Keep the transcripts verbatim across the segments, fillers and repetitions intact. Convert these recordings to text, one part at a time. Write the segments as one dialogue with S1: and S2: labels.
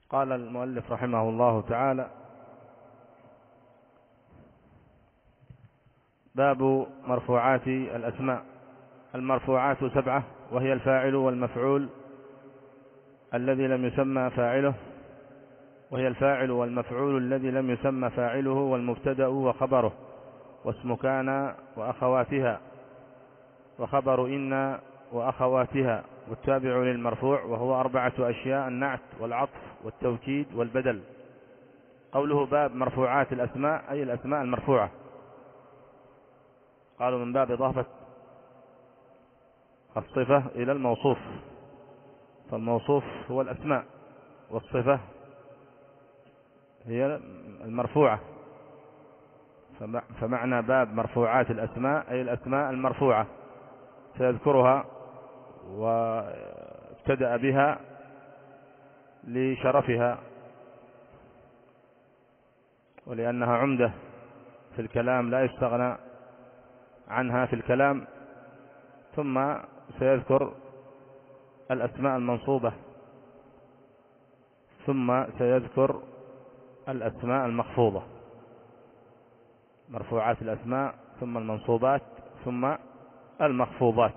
S1: قال المؤلف رحمه الله تعالى: باب مرفوعات الأسماء. المرفوعات سبعة، وهي الفاعل والمفعول الذي لم يسمى فاعله وهي الفاعل والمفعول الذي لم يسمى فاعله والمبتدأ وخبره، واسم كان وأخواتها، وخبر إن وأخواتها، والتابع للمرفوع، وهو أربعة أشياء: النعت والعطف والتوكيد والبدل. قوله باب مرفوعات الأسماء أي الأسماء المرفوعة. قالوا من باب إضافة الصفة إلى الموصوف، فالموصوف هو الأسماء والصفة هي المرفوعة، فمعنى باب مرفوعات الأسماء أي الأسماء المرفوعة، سيذكرها وابتدأ بها لشرفها ولأنها عمدة في الكلام لا يستغنى عنها في الكلام، ثم سيذكر الأسماء المنصوبة، ثم سيذكر الأسماء المخفوضة. مرفوعات الأسماء ثم المنصوبات ثم المخفوضات.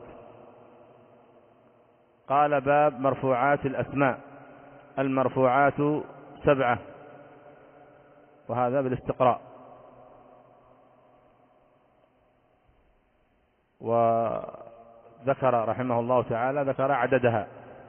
S1: قال باب مرفوعات الأسماء. المرفوعات سبعة، وهذا بالاستقراء. وذكر رحمه الله تعالى ذكر عددها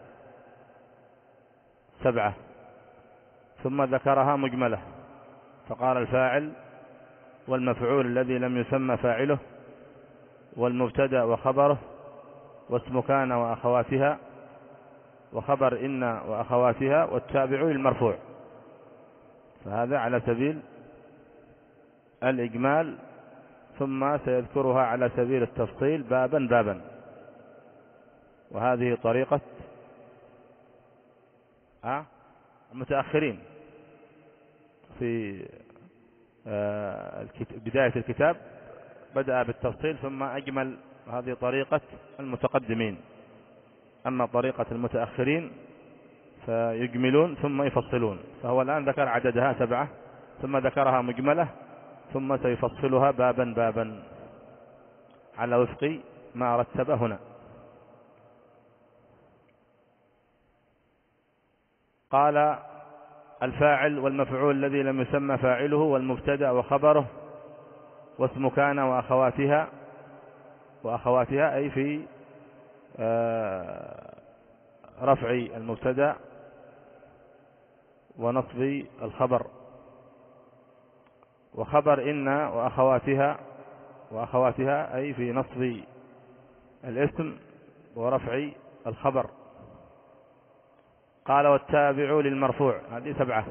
S1: سبعة، ثم ذكرها مجملة، فقال الفاعل والمفعول الذي لم يسمى فاعله، والمبتدأ وخبره، واسم كان وأخواتها، وخبر إن وأخواتها، والتابع للمرفوع. فهذا على سبيل الإجمال، ثم سيذكرها على سبيل التفصيل بابا بابا. وهذه طريقة المتأخرين في بداية الكتاب، بدأ بالتفصيل ثم أجمل. هذه طريقة المتقدمين. أما طريقة المتأخرين فيجملون ثم يفصلون. فهو الآن ذكر عددها سبعة، ثم ذكرها مجملة، ثم سيفصلها بابا بابا على وفق ما رتب هنا. قال: الفاعل والمفعول الذي لم يسمى فاعله، والمبتدأ وخبره، واسم كان وأخواتها. وأخواتها أي في رفع المبتدأ ونصب الخبر. وخبر إن وأخواتها، وأخواتها أي في نصب الاسم ورفع الخبر. قال: والتابع للمرفوع. هذه سبعة: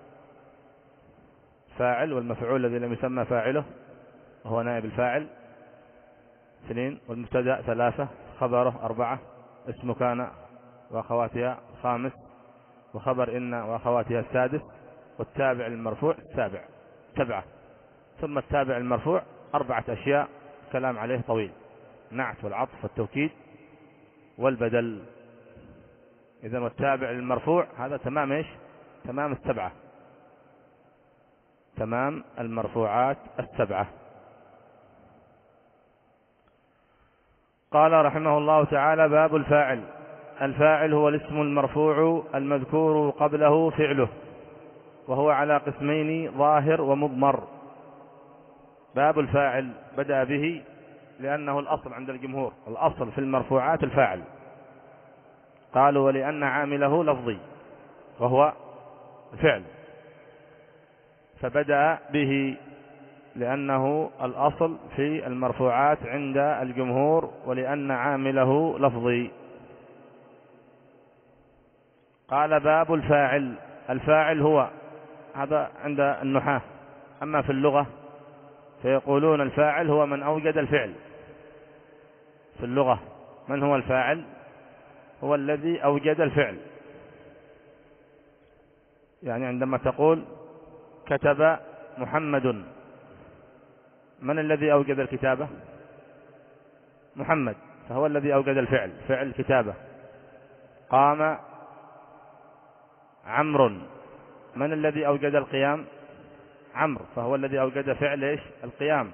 S1: فاعل والمفعول الذي لم يسمى فاعله وهو نائب الفاعل اثنين، والمبتدأ ثلاثة، خبره أربعة، اسم كان وأخواتها خامس، وخبر إن وأخواتها السادس، والتابع للمرفوع السابع. سبعة. ثم التابع المرفوع أربعة أشياء كلام عليه طويل: نعت والعطف والتوكيد والبدل. إذن والتابع للمرفوع هذا تمام إيش؟ تمام السبعة، تمام المرفوعات السبعة. قال رحمه الله تعالى: باب الفاعل. الفاعل هو الاسم المرفوع المذكور قبله فعله، وهو على قسمين: ظاهر ومضمر. باب الفاعل بدأ به لأنه الأصل عند الجمهور، الأصل في المرفوعات الفاعل. قالوا: ولأن عامله لفظي وهو الفعل، فبدأ به لأنه الأصل في المرفوعات عند الجمهور، ولأن عامله لفظي. قال: باب الفاعل. الفاعل هو، هذا عند النحاة. أما في اللغة فيقولون الفاعل هو من أوجد الفعل. في اللغة من هو الفاعل؟ هو الذي أوجد الفعل. يعني عندما تقول كتب محمد، من الذي أوجد الكتابة؟ محمد، فهو الذي أوجد الفعل، فعل الكتابة. قام عمرو، من الذي أوجد القيام؟ عمرو، فهو الذي أوجد فعل إيش؟ القيام.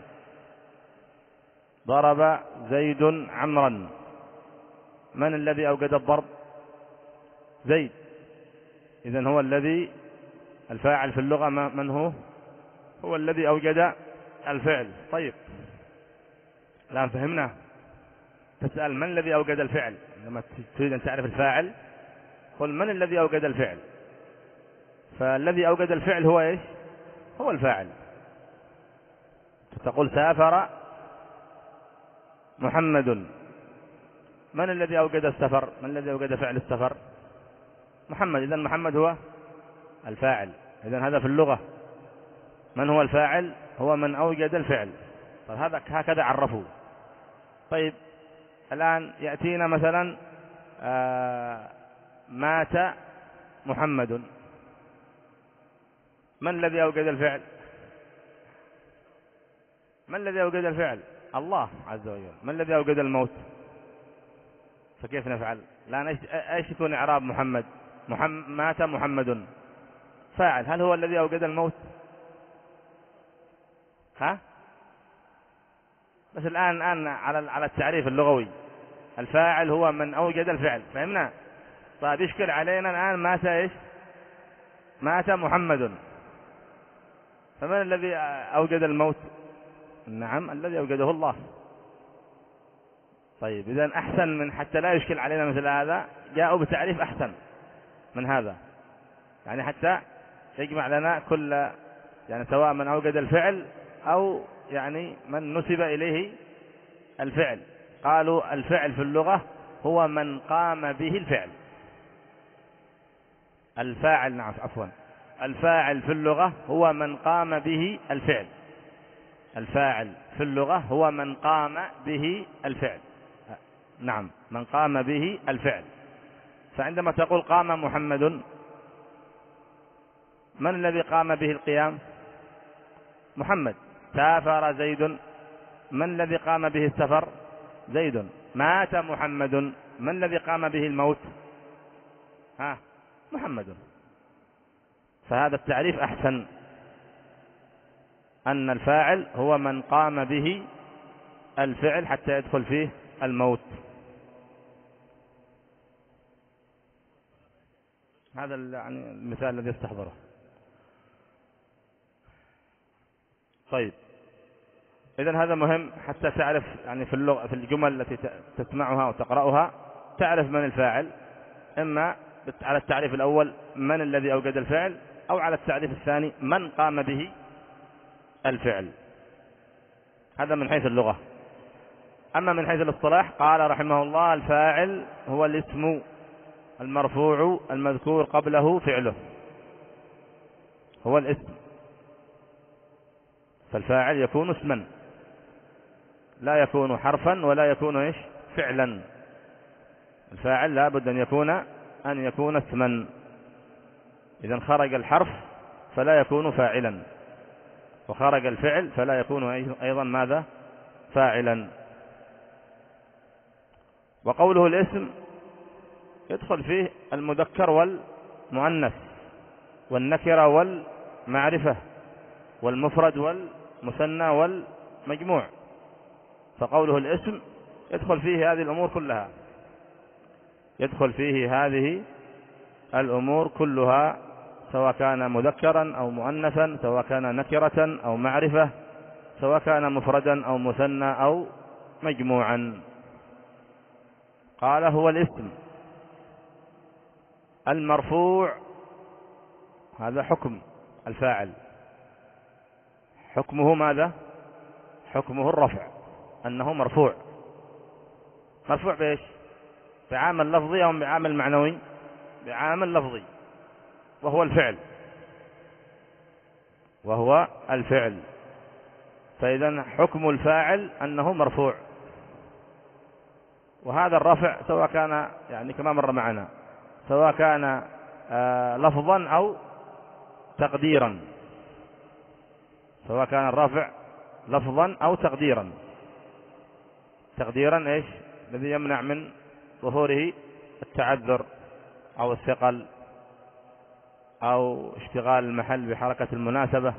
S1: ضرب زيد عمرا، من الذي أوجد الضرب؟ زيد، إذن هو الذي الفاعل في اللغة من هو؟ هو الذي أوجد الفعل. طيب الآن فهمنا. تسأل من الذي أوجد الفعل؟ لما تريد أن تعرف الفاعل قل من الذي أوجد الفعل، فالذي أوجد الفعل هو إيش؟ هو الفاعل. تقول سافر محمد، من الذي أوجد السفر؟ من الذي أوجد فعل السفر؟ محمد، إذن محمد هو الفاعل. إذن هذا في اللغة من هو الفاعل؟ هو من أوجد الفعل. طيب هذا هكذا عرفوا. طيب الآن يأتينا مثلا آه مات محمد، من الذي أوجد الفعل؟ من الذي أوجد الفعل؟ الله عز وجل. من الذي أوجد الموت؟ فكيف نفعل؟ الآن ايش يكون إعراب محمد؟ محمد مات محمد فاعل، هل هو الذي أوجد الموت؟ ها؟ بس الآن الآن على على التعريف اللغوي الفاعل هو من أوجد الفعل، فهمنا؟ طيب يشكل علينا الآن مات ايش؟ مات محمد، فمن الذي أوجد الموت؟ نعم الذي أوجده الله. طيب إذن أحسن من حتى لا يشكل علينا مثل هذا جاءوا بتعريف أحسن من هذا، يعني حتى يجمع لنا كل، يعني سواء من أوجد الفعل أو يعني من نسب إليه الفعل. قالوا الفعل في اللغة هو من قام به الفعل. الفاعل نعم عفوا الفاعل في اللغة هو من قام به الفعل. الفاعل في اللغة هو من قام به الفعل، نعم من قام به الفعل. فعندما تقول قام محمد، من الذي قام به القيام؟ محمد. سافر زيد، من الذي قام به السفر؟ زيد. مات محمد، من الذي قام به الموت؟ ها محمد. فهذا التعريف أحسن، أن الفاعل هو من قام به الفعل حتى يدخل فيه الموت. هذا يعني المثال الذي استحضره. طيب إذن هذا مهم حتى تعرف يعني في اللغة في الجمل التي تسمعها وتقرأها تعرف من الفاعل، إما على التعريف الأول من الذي أوجد الفعل، أو على التعريف الثاني من قام به الفعل. هذا من حيث اللغة. أما من حيث الاصطلاح قال رحمه الله الفاعل هو الاسم المرفوع المذكور قبله فعله، هو الاسم. فالفاعل يكون اسما، لا يكون حرفا ولا يكون ايش فعلا. الفاعل لا بد أن يكون أن يكون اسما. إذا خرج الحرف فلا يكون فاعلا، وخرج الفعل فلا يكون أيضا ماذا؟ فاعلا. وقوله الاسم يدخل فيه المذكر والمؤنث والنكرة والمعرفة والمفرد والمثنى والمجموع. فقوله الاسم يدخل فيه هذه الأمور كلها، يدخل فيه هذه الأمور كلها، سواء كان مذكرا أو مؤنثا، سواء كان نكرة أو معرفة، سواء كان مفردا أو مثنى أو مجموعا. قال هو الاسم المرفوع، هذا حكم الفاعل، حكمه ماذا؟ حكمه الرفع، أنه مرفوع. مرفوع بإيش؟ بعامل لفظي أو بعامل معنوي؟ بعامل لفظي، وهو الفعل، وهو الفعل. فإذا حكم الفاعل أنه مرفوع، وهذا الرفع سواء كان يعني كما مر معنا سواء كان آه لفظا أو تقديرا، سواء كان الرفع لفظا أو تقديرا. تقديرا إيش؟ الذي يمنع من ظهوره التعذر أو الثقل أو اشتغال المحل بحركة المناسبة.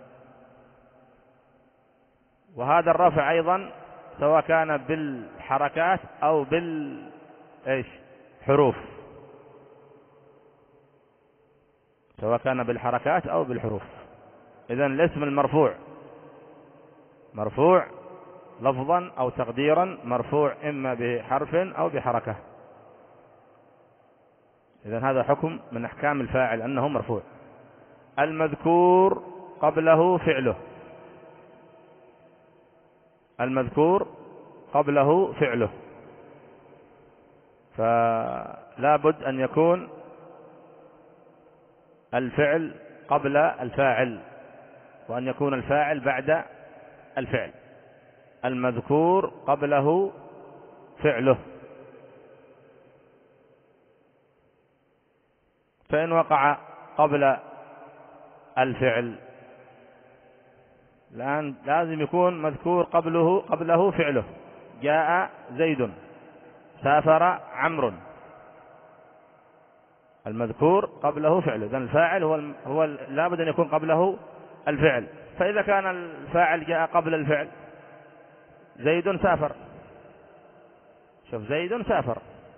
S1: وهذا الرفع أيضا سواء كان بالحركات أو بال إيش حروف، سواء كان بالحركات أو بالحروف. إذن الاسم المرفوع مرفوع لفظا أو تقديرا، مرفوع إما بحرف أو بحركة. إذن هذا حكم من أحكام الفاعل أنه مرفوع. المذكور قبله فعله، المذكور قبله فعله، فلا بد أن يكون الفعل قبل الفاعل، وأن يكون الفاعل بعد الفعل. المذكور قبله فعله، فإن وقع قبل الفعل الآن لازم يكون مذكور قبله قبله فعله. جاء زيد، سافر عمرو، المذكور قبله فعله، إذن الفاعل هو هو لا بد أن يكون قبله الفعل. فإذا كان الفاعل جاء قبل الفعل، زيد سافر، شوف زيد سافر،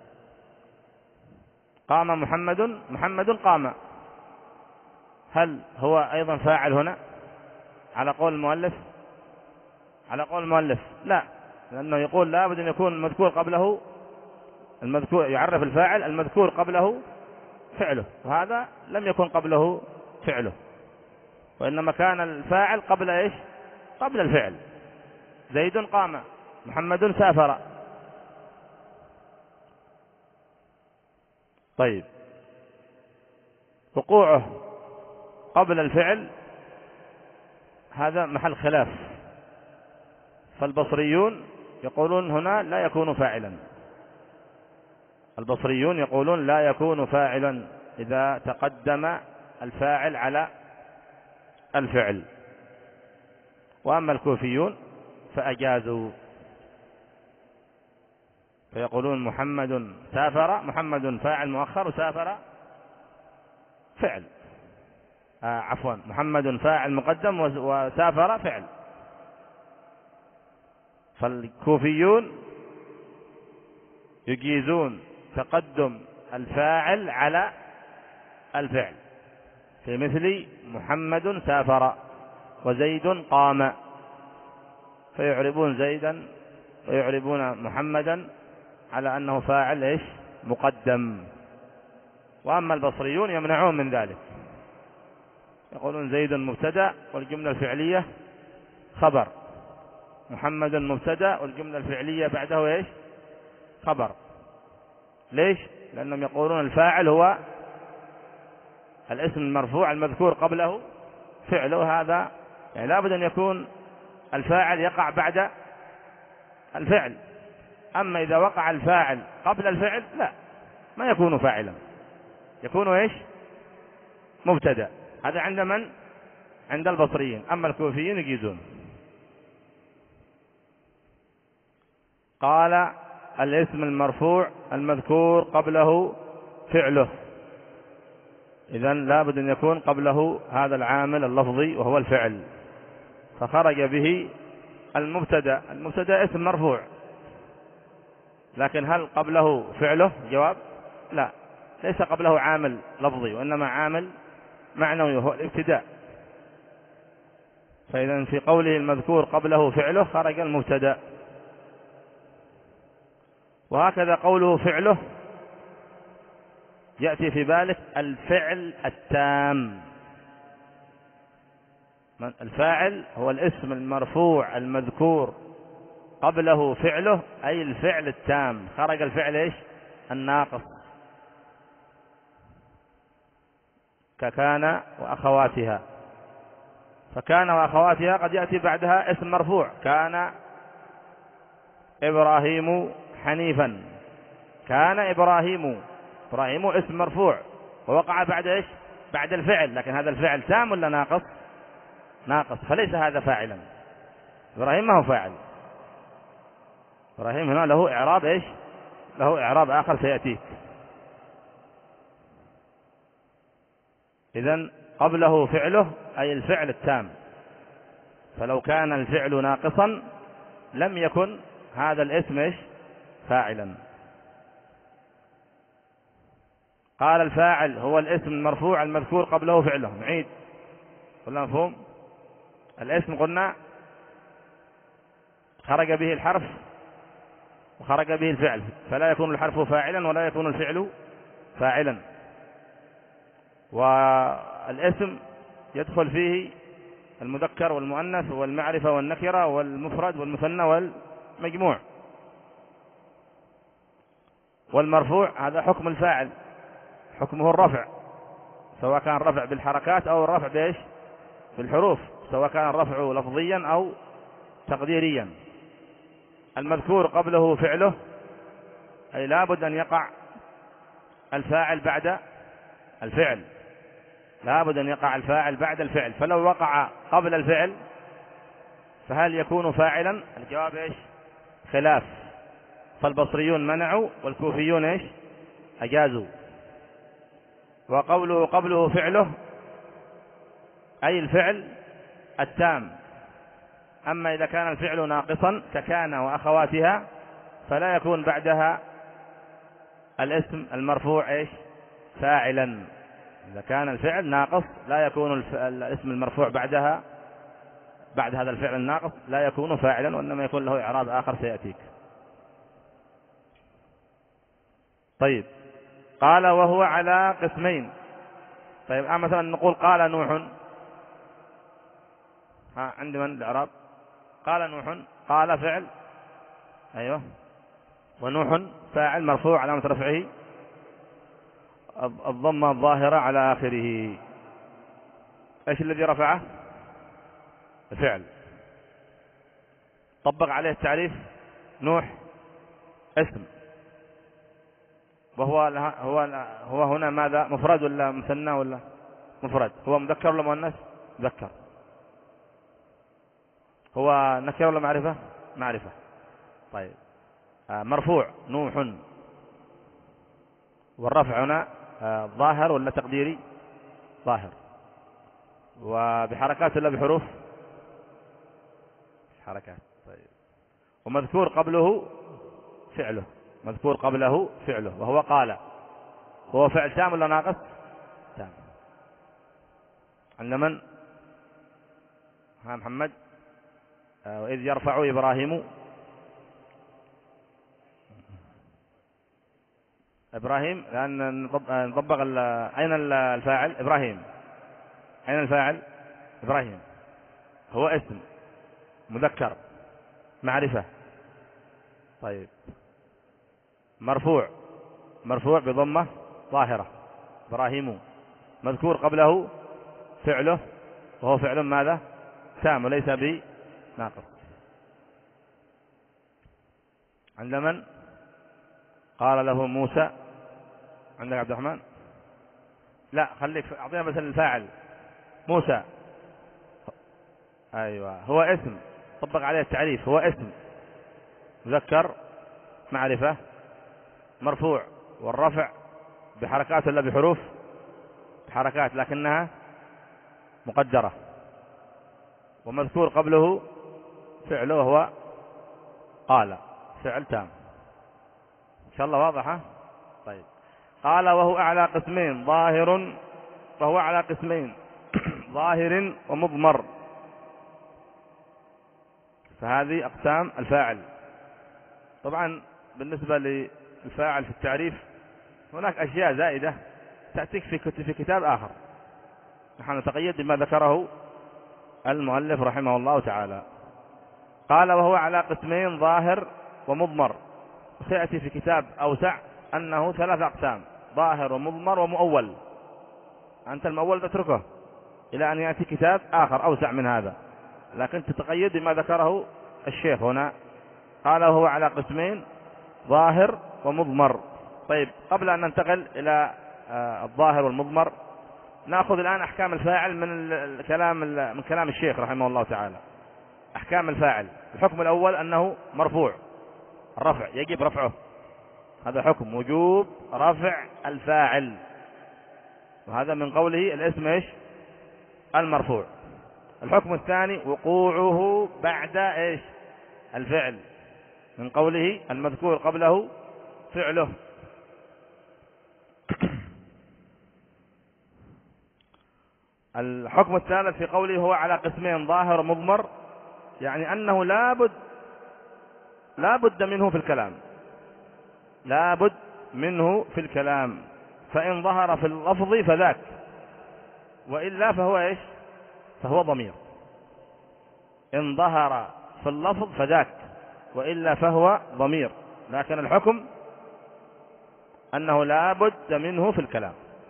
S1: قام محمد، محمد قام، هل هو أيضا فاعل هنا على قول المؤلف؟ على قول المؤلف لا، لأنه يقول لا بد أن يكون المذكور قبله المذكور، يعرف الفاعل المذكور قبله فعله، وهذا لم يكن قبله فعله، وإنما كان الفاعل قبل إيش؟ قبل الفعل. زيد قام، محمد سافر. طيب، وقوعه قبل الفعل هذا محل خلاف، فالبصريون يقولون هنا لا يكون فاعلا، البصريون يقولون لا يكون فاعلا إذا تقدم الفاعل على الفعل. وأما الكوفيون فأجازوا، فيقولون محمد سافر، محمد فاعل مؤخر، وسافر فعل، آه عفوا محمد فاعل مقدم وسافر فعل. فالكوفيون يجيزون تقدم الفاعل على الفعل، في مثل محمد سافر وزيد قام، فيعربون زيدا ويعربون محمدا على أنه فاعل إيش؟ مقدم. وأما البصريون يمنعون من ذلك، يقولون زيد مبتدأ والجملة الفعلية خبر، محمد مبتدأ والجملة الفعلية بعده إيش؟ خبر. ليش؟ لأنهم يقولون الفاعل هو الاسم المرفوع المذكور قبله فعله، هذا يعني لابد أن يكون الفاعل يقع بعد الفعل. أما إذا وقع الفاعل قبل الفعل لا، ما يكون فاعلا، يكون إيش؟ مبتدأ. هذا عند من؟ عند البصريين. أما الكوفيين يجيزون. قال الاسم المرفوع المذكور قبله فعله، إذن لابد أن يكون قبله هذا العامل اللفظي وهو الفعل، فخرج به المبتدأ. المبتدأ اسم مرفوع، لكن هل قبله فعله؟ جواب لا، ليس قبله عامل لفظي، وإنما عامل معنوي وهو الابتداء. فإذا في قوله المذكور قبله فعله خرج المبتدأ. وهكذا قوله فعله يأتي في بالك الفعل التام. الفاعل هو الاسم المرفوع المذكور قبله فعله، أي الفعل التام. خرج الفعل إيش؟ الناقص، ككان وأخواتها. فكان وأخواتها قد يأتي بعدها اسم مرفوع، كان إبراهيم حنيفا، كان إبراهيم، إبراهيم اسم مرفوع ووقع بعد إيش؟ بعد الفعل، لكن هذا الفعل تام ولا ناقص؟ ناقص، فليس هذا فاعلا. إبراهيم ما هو فاعل، إبراهيم هنا له إعراب إيش؟ له إعراب آخر سيأتيك. إذن قبله فعله أي الفعل التام، فلو كان الفعل ناقصا لم يكن هذا الاسم إيش؟ فاعلا. قال الفاعل هو الاسم المرفوع المذكور قبله فعله. نعيد ولا مفهوم؟ الاسم قلنا خرج به الحرف وخرج به الفعل، فلا يكون الحرف فاعلا ولا يكون الفعل فاعلا. والاسم يدخل فيه المذكر والمؤنث والمعرفة والنكرة والمفرد والمثنى والمجموع. والمرفوع هذا حكم الفاعل، حكمه الرفع، سواء كان الرفع بالحركات أو الرفع بإيش؟ بالحروف، سواء كان الرفع لفظيا أو تقديريا. المذكور قبله فعله أي لابد أن يقع الفاعل بعد الفعل، لابد أن يقع الفاعل بعد الفعل. فلو وقع قبل الفعل فهل يكون فاعلا؟ الجواب إيش؟ خلاف، فالبصريون منعوا والكوفيون إيش؟ أجازوا. وقوله قبله فعله أي الفعل التام. أما إذا كان الفعل ناقصا ككان وأخواتها فلا يكون بعدها الاسم المرفوع إيش؟ فاعلا. إذا كان الفعل ناقص لا يكون الاسم المرفوع بعدها بعد هذا الفعل الناقص لا يكون فاعلا، وإنما يكون له إعراب آخر سيأتيك. طيب، قال وهو على قسمين. طيب مثلا نقول قال نوح، ها عند من الإعراب؟ قال نوح، قال فعل، أيوه، ونوح فاعل مرفوع علامة رفعه الضمة الظاهرة على آخره. إيش الذي رفعه؟ الفعل. طبق عليه التعريف. نوح اسم، وهو هو هو هنا ماذا؟ مفرد ولا مثنى ولا مفرد؟ هو مذكر ولا مؤنث؟ مذكر. هو نكره ولا معرفة؟ معرفة. طيب، آه مرفوع نوح، والرفع هنا آه ظاهر ولا تقديري؟ ظاهر. وبحركات ولا بحروف؟ حركات. طيب، ومذكور قبله فعله، مذكور قبله فعله وهو قال. هو فعل تام ولا ناقص؟ تام. عند من؟ ها محمد. آه وإذ يرفع إبراهيم إبراهيم لأن نطبق أين الفاعل؟ إبراهيم. أين الفاعل؟ إبراهيم. هو اسم مذكر معرفة. طيب، مرفوع مرفوع بضمة ظاهرة إبراهيم، مذكور قبله فعله وهو فعل ماذا؟ تام وليس بناقص. عند من؟ قال له موسى. عندك عبد الرحمن؟ لا، خليك أعطينا مثلا الفاعل موسى. أيوة، هو اسم، طبق عليه التعريف. هو اسم مذكر معرفة مرفوع، والرفع بحركات ولا بحروف؟ بحركات لكنها مقدرة. ومذكور قبله فعله وهو قال، فعل تام. إن شاء الله واضحة. طيب، قال وهو أعلى قسمين ظاهر، وهو على قسمين ظاهر ومضمر. فهذه أقسام الفاعل. طبعا بالنسبة للفاعل في التعريف هناك أشياء زائدة تأتيك في كتاب آخر، نحن نتقيد بما ذكره المؤلف رحمه الله تعالى. قال وهو على قسمين ظاهر ومضمر، وسيأتي في كتاب أوسع أنه ثلاث أقسام: ظاهر ومضمر ومؤول. أنت المؤول تتركه إلى أن يأتي كتاب آخر أوسع من هذا، لكن تتقيد بما ذكره الشيخ هنا. قال وهو على قسمين ظاهر ومضمر. طيب، قبل أن ننتقل إلى الظاهر والمضمر نأخذ الآن أحكام الفاعل من الكلام من كلام الشيخ رحمه الله تعالى. أحكام الفاعل: الحكم الأول أنه مرفوع، الرفع يجب رفعه، هذا حكم وجوب رفع الفاعل. وهذا من قوله الاسم إيش؟ المرفوع. الحكم الثاني وقوعه بعد إيش؟ الفعل، من قوله المذكور قبله فعله. الحكم الثالث في قوله هو على قسمين ظاهر ومضمر، يعني أنه لا بد لا بد منه في الكلام، لا بد منه في الكلام، فإن ظهر في اللفظ فذاك، وإلا فهو إيش؟ فهو ضمير. إن ظهر في اللفظ فذاك، وإلا فهو ضمير. لكن الحكم أنه لا بد منه في الكلام،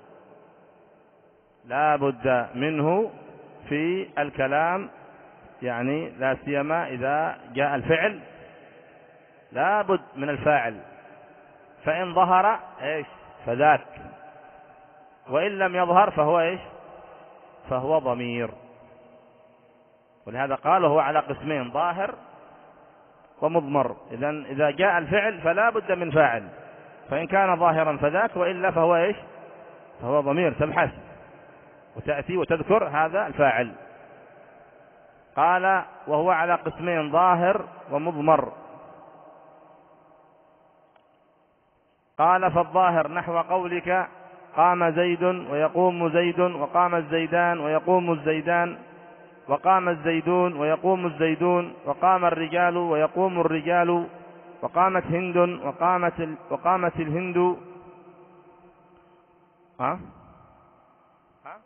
S1: لا بد منه في الكلام، يعني لا سيما إذا جاء الفعل لا بد من الفاعل، فإن ظهر إيش؟ فذاك، وإن لم يظهر فهو إيش؟ فهو ضمير. ولهذا قال هو على قسمين ظاهر ومضمر. إذن إذا جاء الفعل فلا بد من فاعل، فإن كان ظاهرا فذاك، وإلا فهو إيش؟ فهو ضمير. تبحث وتأتي وتذكر هذا الفاعل. قال وهو على قسمين ظاهر ومضمر. قال فالظاهر نحو قولك قام زيد ويقوم زيد، وقام الزيدان ويقوم الزيدان، وقام الزيدون ويقوم الزيدون، وقام الرجال ويقوم الرجال، وقامت هند وقامت ال... وقامت الهند. ها ها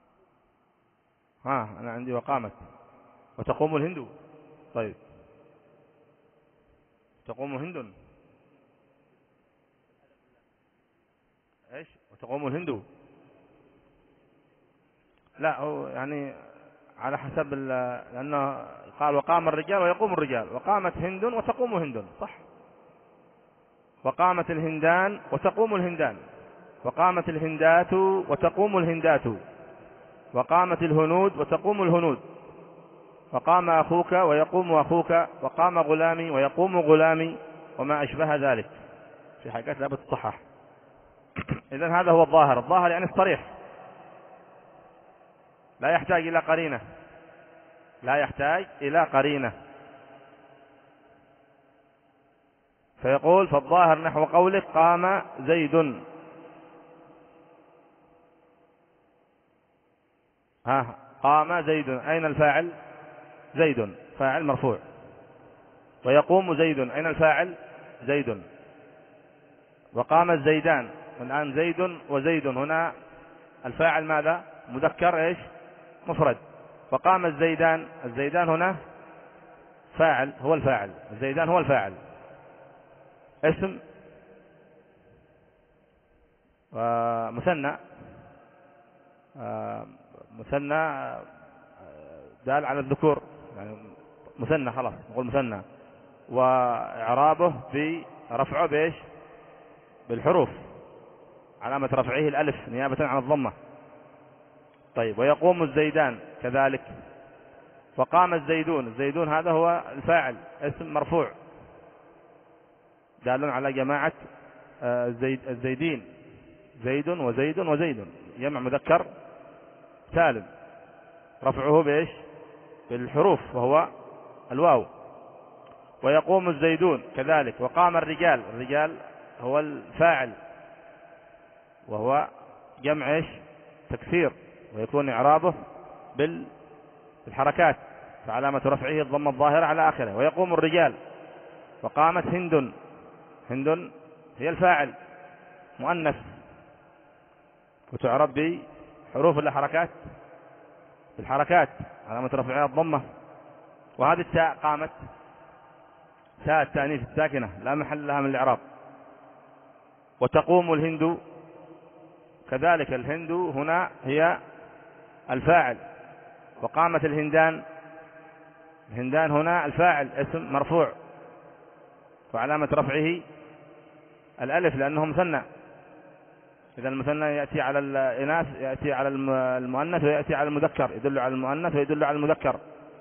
S1: ها أنا عندي وقامت وتقوم الهند. طيب تقوم هند ايش؟ وتقوم الهند. لا هو يعني على حسب، لأنه قال وقام الرجال ويقوم الرجال، وقامت هند وتقوم هند، صح. وقامت الهندان وتقوم الهندان، وقامت الهندات وتقوم الهندات، وقامت الهنود وتقوم الهنود، وقام أخوك ويقوم أخوك، وقام غلامي ويقوم غلامي، وما أشبه ذلك. في حاجات لا بتصحح. إذن هذا هو الظاهر. الظاهر يعني الصريح، لا يحتاج إلى قرينة، لا يحتاج إلى قرينة. فيقول فالظاهر نحو قولك قام زيد. ها قام زيد، أين الفاعل؟ زيد، فاعل مرفوع. ويقوم زيد، أين الفاعل؟ زيد. وقام الزيدان، والآن زيد وزيد، هنا الفاعل ماذا؟ مذكر إيش؟ مفرد. وقام الزيدان، الزيدان هنا فاعل، هو الفاعل، الزيدان هو الفاعل، اسم ومثنى، مثنى دال على الذكور، يعني مثنى، خلاص نقول مثنى. وإعرابه برفعه بإيش؟ بالحروف، علامة رفعه الألف نيابة عن الضمة. طيب ويقوم الزيدان كذلك. وقام الزيدون، الزيدون هذا هو الفاعل، اسم مرفوع دال على جماعة الزيد الزيدين، زيد وزيد وزيد، جمع مذكر سالم، رفعه بإيش؟ بالحروف، وهو الواو. ويقوم الزيدون كذلك. وقام الرجال، الرجال هو الفاعل، وهو جمع إيش؟ تكثير، ويكون إعرابه بالحركات، فعلامة رفعه الضم الظاهرة على آخره. ويقوم الرجال. وقامت هند، هند هي الفاعل مؤنث، وتعرب بحروف الحركات، بالحركات، علامة رفعها الضمة. وهذه التاء قامت، تاء التأنيث الساكنة لا محل لها من الإعراب. وتقوم الهند كذلك، الهند هنا هي الفاعل. وقامت الهندان، الهندان هنا الفاعل، اسم مرفوع، وعلامة رفعه الألف لأنه مثنى. إذا المثنى يأتي على الإناث، يأتي على المؤنث، ويأتي على المذكر، يدل على المؤنث ويدل على المذكر.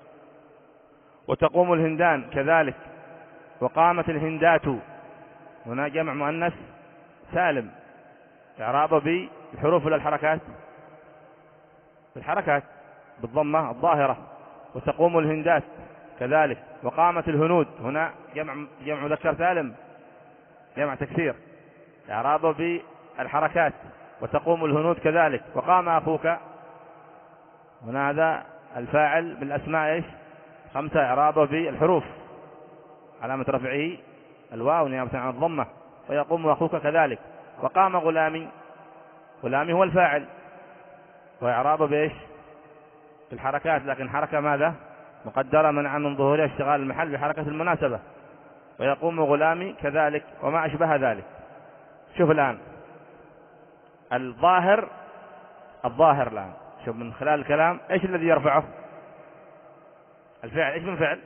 S1: وتقوم الهندان كذلك. وقامت الهندات، هنا جمع مؤنث سالم، إعرابه الحروف ولا الحركات؟ الحركات بالضمة الظاهرة. وتقوم الهندات كذلك. وقامت الهنود، هنا جمع جمع مذكر سالم، جمع تكسير، إعرابه بالحركات. وتقوم الهنود كذلك. وقام أخوك، هنا هذا الفاعل من الأسماء إيش؟ خمسة، إعرابه بالحروف، علامة رفعه الواو نيابة عن الضمة. ويقوم أخوك كذلك. وقام غلامي، غلامي هو الفاعل، وإعرابه بإيش؟ بالحركات، لكن حركة ماذا؟ مقدرة منع من ظهورها اشتغال المحل بحركة المناسبة. ويقوم غلامي كذلك، وما أشبه ذلك. شوف الآن الظاهر، الظاهر الآن شوف من خلال الكلام إيش الذي يرفعه؟ الفعل. إيش من فعل؟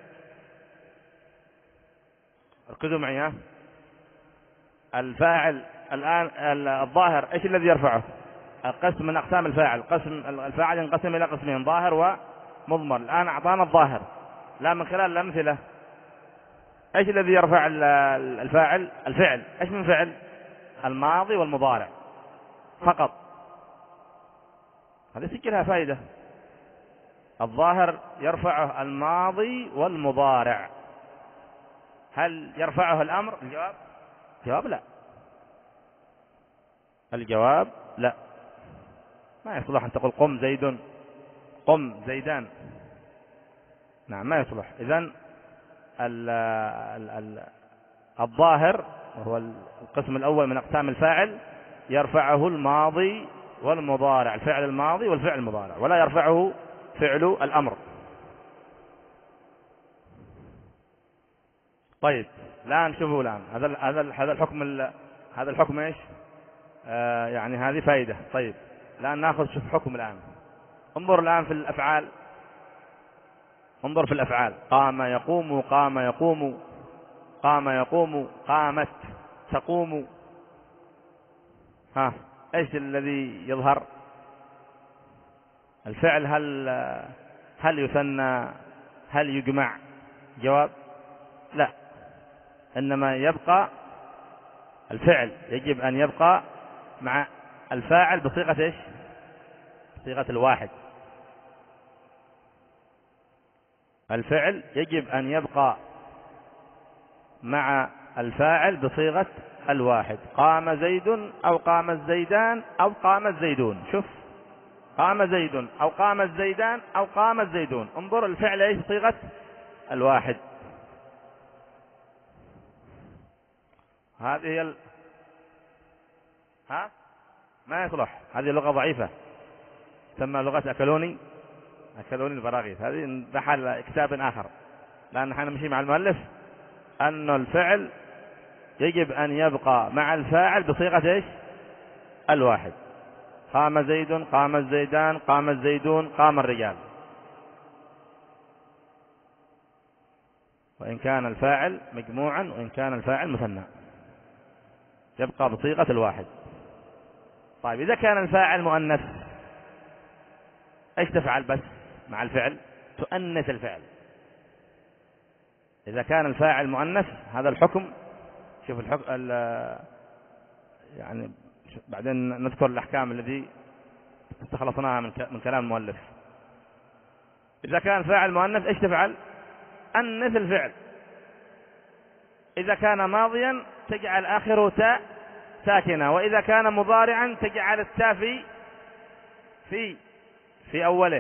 S1: ركزوا معي ها. الفاعل الآن الظاهر إيش الذي يرفعه؟ القسم من أقسام الفاعل. قسم الفاعل ينقسم إلى قسمين، ظاهر ومضمر. الآن أعطانا الظاهر، لا من خلال الأمثلة إيش الذي يرفع الفاعل؟ الفعل. إيش من فعل؟ الماضي والمضارع فقط. هذه سجلها فائدة. الظاهر يرفعه الماضي والمضارع. هل يرفعه الأمر؟ الجواب الجواب لا. الجواب لا. ما يصلح أن تقول قم زيد، قم زيدان. نعم ما يصلح. إذن الظاهر وهو القسم الأول من أقسام الفاعل يرفعه الماضي والمضارع، الفعل الماضي والفعل المضارع، ولا يرفعه فعل الأمر. طيب الآن شوفوا الآن هذا هذا هذا الحكم هذا الحكم ايش؟ آه يعني هذه فائدة. طيب الآن ناخذ شوف حكم الآن. انظر الآن في الأفعال، انظر في الأفعال. قام يقوم، قام يقوم، قام يقوم، قامت تقوم. ها ايش الذي يظهر؟ الفعل. هل هل يثنى؟ هل يجمع؟ جواب لا. إنما يبقى الفعل، يجب أن يبقى مع الفاعل بصيغة ايش؟ صيغة الواحد. الفعل يجب أن يبقى مع الفاعل بصيغة الواحد. قام زيد أو قام الزيدان أو قام الزيدون. شوف، قام زيد أو قام الزيدان أو قام الزيدون. انظر الفعل ايش؟ صيغة الواحد. هذه هي ال... ها ما يصلح، هذه لغة ضعيفة تسمى لغة أكلوني، أكلوني البراغيث. هذه بحال كتاب آخر، لأن نحن نمشي مع المؤلف أن الفعل يجب أن يبقى مع الفاعل بصيغة ايش؟ الواحد. قام زيد، قام الزيدان، قام الزيدون، قام الرجال. وإن كان الفاعل مجموعا وإن كان الفاعل مثنى يبقى بصيغة الواحد. طيب إذا كان الفاعل مؤنث ايش تفعل بس مع الفعل؟ تؤنث الفعل. إذا كان الفاعل مؤنث هذا الحكم، شوف الحكم يعني بعدين نذكر الأحكام التي استخلصناها من كلام المؤلف. إذا كان فاعل مؤنث ايش تفعل؟ أنث الفعل. إذا كان ماضيا تجعل آخره تاء ساكنة، وإذا كان مضارعا تجعل التاء في في في أوله.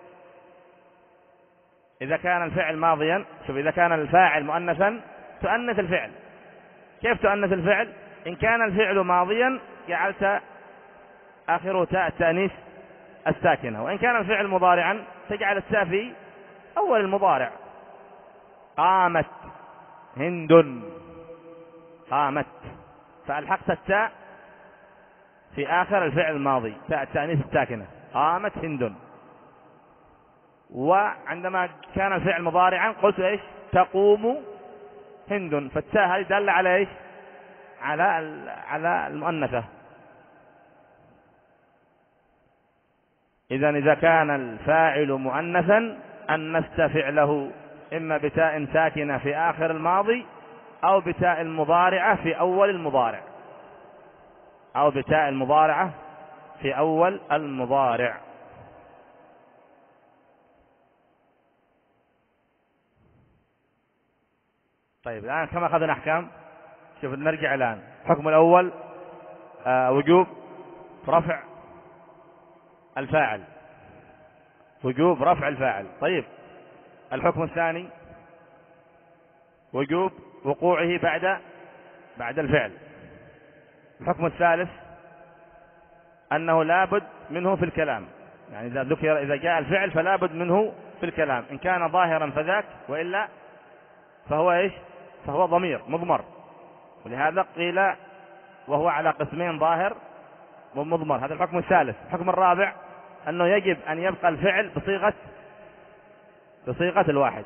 S1: إذا كان الفعل ماضيا، شوف إذا كان الفاعل مؤنثا تؤنث الفعل. كيف تؤنث الفعل؟ إن كان الفعل ماضيا جعلت آخره تاء التأنيث الساكنة، وإن كان الفعل مضارعا تجعل التاء في أول المضارع. قامت هند، قامت، فألحقت التاء في آخر الفعل الماضي، تاء التأنيث الساكنة، قامت هند. وعندما كان الفعل مضارعا قلت ايش؟ تقوم هند، فالتاء هذه دالة على ايش؟ على على المؤنثة. إذن إذا كان الفاعل مؤنثا أنثت فعله إما بتاء ساكنة في آخر الماضي أو بتاء المضارعة في أول المضارع، أو بتاء المضارعة في أول المضارع. طيب الآن كما أخذنا أحكام، شوف نرجع الآن. الحكم الأول آه وجوب رفع الفاعل، وجوب رفع الفاعل. طيب الحكم الثاني وجوب وقوعه بعد بعد الفعل. الحكم الثالث أنه لابد منه في الكلام، يعني إذا ذكر إذا جاء الفعل فلا بد منه في الكلام، إن كان ظاهرا فذاك، وإلا فهو إيش؟ فهو ضمير مضمر. ولهذا قيل وهو على قسمين، ظاهر ومضمر. هذا الحكم الثالث. الحكم الرابع أنه يجب أن يبقى الفعل بصيغة بصيغة الواحد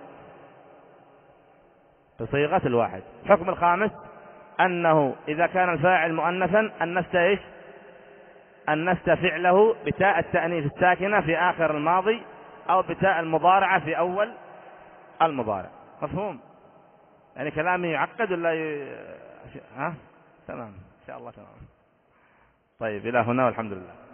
S1: بصيغة الواحد. الحكم الخامس أنه إذا كان الفاعل مؤنثا أنست إيش؟ أنست فعله بتاء التأنيث الساكنة في آخر الماضي أو بتاء المضارعة في أول المضارع. مفهوم؟ يعني كلامي يعقد ولا ي... ها؟ تمام إن شاء الله تمام. طيب إلى هنا والحمد لله.